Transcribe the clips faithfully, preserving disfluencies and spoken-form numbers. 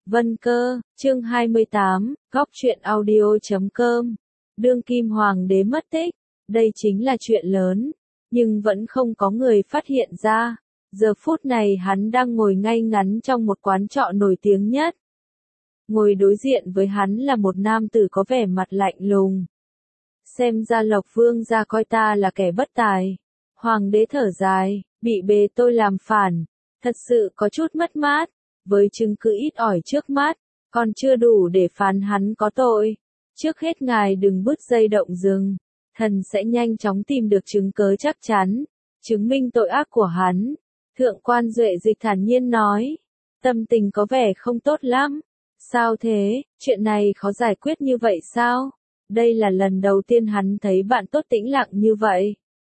Vân Cơ, chương hai mươi tám, góc truyện audio chấm com. Đương kim hoàng đế mất tích, đây chính là chuyện lớn, nhưng vẫn không có người phát hiện ra. Giờ phút này hắn đang ngồi ngay ngắn trong một quán trọ nổi tiếng nhất. Ngồi đối diện với hắn là một nam tử có vẻ mặt lạnh lùng. Xem ra Lộc Vương gia coi ta là kẻ bất tài. Hoàng đế thở dài, bị bề tôi làm phản, thật sự có chút mất mát. Với chứng cứ ít ỏi trước mắt, còn chưa đủ để phán hắn có tội. Trước hết ngài đừng bứt dây động rừng, thần sẽ nhanh chóng tìm được chứng cớ chắc chắn, chứng minh tội ác của hắn. Thượng quan Duệ Dịch thản nhiên nói, tâm tình có vẻ không tốt lắm. Sao thế, chuyện này khó giải quyết như vậy sao? Đây là lần đầu tiên hắn thấy bạn tốt tĩnh lặng như vậy.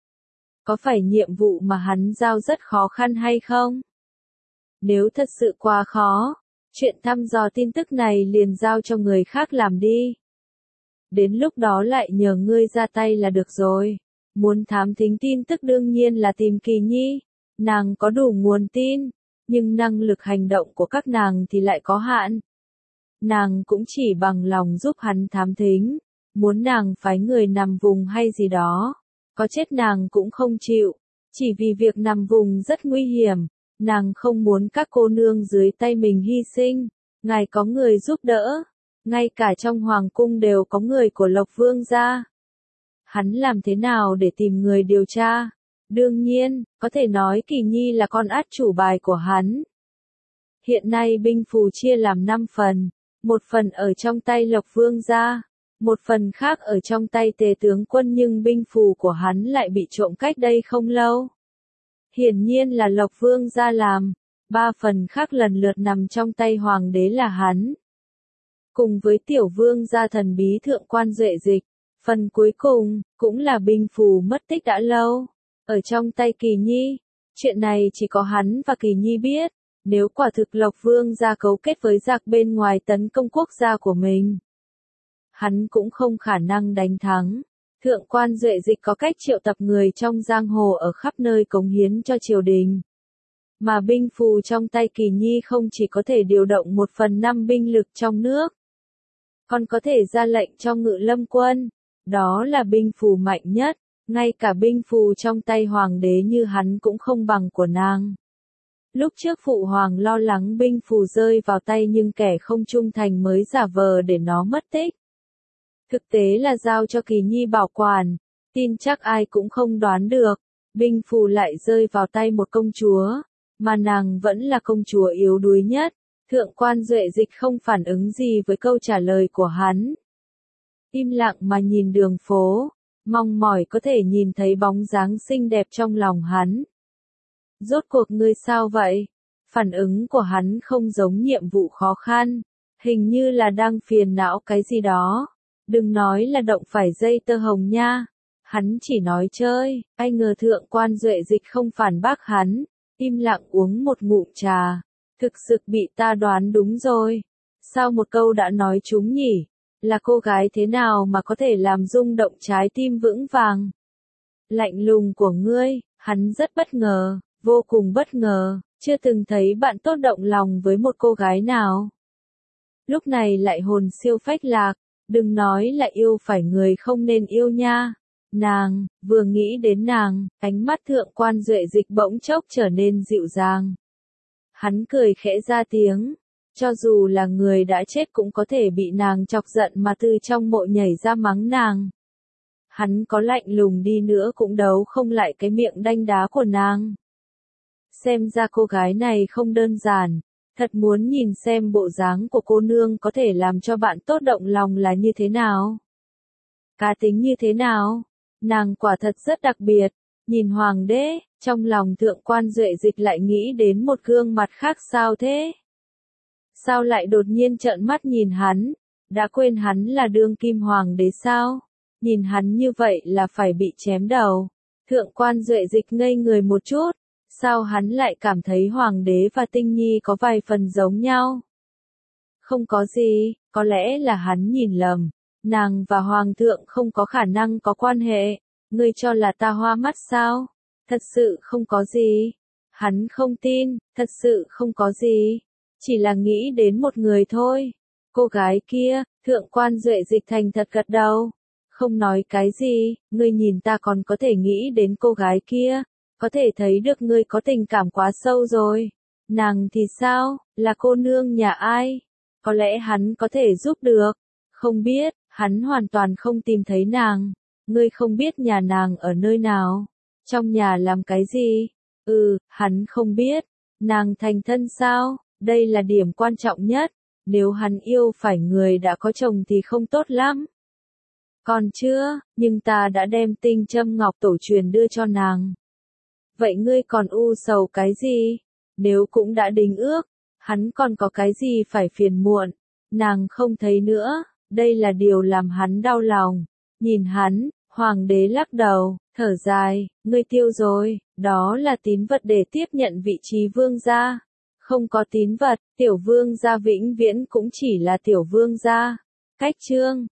Có phải nhiệm vụ mà hắn giao rất khó khăn hay không? Nếu thật sự quá khó, chuyện thăm dò tin tức này liền giao cho người khác làm đi. Đến lúc đó lại nhờ ngươi ra tay là được rồi. Muốn thám thính tin tức đương nhiên là tìm Kỳ Nhi. Nàng có đủ nguồn tin, nhưng năng lực hành động của các nàng thì lại có hạn. Nàng cũng chỉ bằng lòng giúp hắn thám thính, muốn nàng phái người nằm vùng hay gì đó, có chết nàng cũng không chịu, chỉ vì việc nằm vùng rất nguy hiểm. Nàng không muốn các cô nương dưới tay mình hy sinh, ngài có người giúp đỡ, ngay cả trong hoàng cung đều có người của Lộc Vương gia. Hắn làm thế nào để tìm người điều tra? Đương nhiên, có thể nói Kỳ Nhi là con át chủ bài của hắn. Hiện nay binh phù chia làm năm phần, một phần ở trong tay Lộc Vương gia, một phần khác ở trong tay Tề tướng quân, nhưng binh phù của hắn lại bị trộm cách đây không lâu. Hiển nhiên là Lộc Vương gia làm, ba phần khác lần lượt nằm trong tay hoàng đế là hắn. Cùng với tiểu vương gia thần bí Thượng quan Duệ Dịch, phần cuối cùng, cũng là binh phù mất tích đã lâu, ở trong tay Kỳ Nhi. Chuyện này chỉ có hắn và Kỳ Nhi biết, nếu quả thực Lộc Vương gia cấu kết với giặc bên ngoài tấn công quốc gia của mình, hắn cũng không khả năng đánh thắng. Thượng quan Duệ Dịch có cách triệu tập người trong giang hồ ở khắp nơi cống hiến cho triều đình. Mà binh phù trong tay Kỳ Nhi không chỉ có thể điều động một phần năm binh lực trong nước, còn có thể ra lệnh cho Ngự Lâm quân. Đó là binh phù mạnh nhất, ngay cả binh phù trong tay hoàng đế như hắn cũng không bằng của nàng. Lúc trước phụ hoàng lo lắng binh phù rơi vào tay nhưng kẻ không trung thành mới giả vờ để nó mất tích. Thực tế là giao cho Kỳ Nhi bảo quản, tin chắc ai cũng không đoán được, binh phù lại rơi vào tay một công chúa, mà nàng vẫn là công chúa yếu đuối nhất. Thượng quan Duệ Dịch không phản ứng gì với câu trả lời của hắn. Im lặng mà nhìn đường phố, mong mỏi có thể nhìn thấy bóng dáng xinh đẹp trong lòng hắn. Rốt cuộc ngươi sao vậy? Phản ứng của hắn không giống nhiệm vụ khó khăn, hình như là đang phiền não cái gì đó. Đừng nói là động phải dây tơ hồng nha. Hắn chỉ nói chơi, ai ngờ Thượng quan Duệ Dịch không phản bác hắn, im lặng uống một ngụm trà. Thực sự bị ta đoán đúng rồi. Sao một câu đã nói trúng nhỉ? Là cô gái thế nào mà có thể làm rung động trái tim vững vàng? Lạnh lùng của ngươi, hắn rất bất ngờ, vô cùng bất ngờ, chưa từng thấy bạn tốt động lòng với một cô gái nào. Lúc này lại hồn siêu phách lạc. Đừng nói là yêu phải người không nên yêu nha. Nàng, vừa nghĩ đến nàng, ánh mắt Thượng quan Duệ Dịch bỗng chốc trở nên dịu dàng. Hắn cười khẽ ra tiếng, cho dù là người đã chết cũng có thể bị nàng chọc giận mà từ trong mộ nhảy ra mắng nàng. Hắn có lạnh lùng đi nữa cũng đấu không lại cái miệng đanh đá của nàng. Xem ra cô gái này không đơn giản. Thật muốn nhìn xem bộ dáng của cô nương có thể làm cho bạn tốt động lòng là như thế nào. Cá tính như thế nào. Nàng quả thật rất đặc biệt. Nhìn hoàng đế, trong lòng Thượng quan Duệ Dịch lại nghĩ đến một gương mặt khác. Sao thế? Sao lại đột nhiên trợn mắt nhìn hắn? Đã quên hắn là đương kim hoàng đế sao? Nhìn hắn như vậy là phải bị chém đầu. Thượng quan Duệ Dịch ngây người một chút. Sao hắn lại cảm thấy hoàng đế và Tinh Nhi có vài phần giống nhau? Không có gì, có lẽ là hắn nhìn lầm. Nàng và hoàng thượng không có khả năng có quan hệ. Ngươi cho là ta hoa mắt sao? Thật sự không có gì. Hắn không tin, thật sự không có gì. chỉ là nghĩ đến một người thôi. Cô gái kia, thượng quan Duệ Dịch thành thật gật đầu. Không nói cái gì, ngươi nhìn ta còn có thể nghĩ đến cô gái kia, có thể thấy được ngươi có tình cảm quá sâu rồi. Nàng thì sao, là cô nương nhà ai? Có lẽ hắn có thể giúp được. Không biết, hắn hoàn toàn không tìm thấy nàng. Ngươi không biết nhà nàng ở nơi nào? Trong nhà làm cái gì? Ừ, hắn không biết. Nàng thành thân sao? Đây là điểm quan trọng nhất. Nếu hắn yêu phải người đã có chồng thì không tốt lắm. Còn chưa, nhưng ta đã đem tinh châm ngọc tổ truyền đưa cho nàng. Vậy ngươi còn u sầu cái gì? Nếu cũng đã đính ước, hắn còn có cái gì phải phiền muộn? Nàng không thấy nữa, đây là điều làm hắn đau lòng. Nhìn hắn, hoàng đế lắc đầu, thở dài, ngươi tiêu rồi, đó là tín vật để tiếp nhận vị trí vương gia. Không có tín vật, tiểu vương gia vĩnh viễn cũng chỉ là tiểu vương gia. Cách chương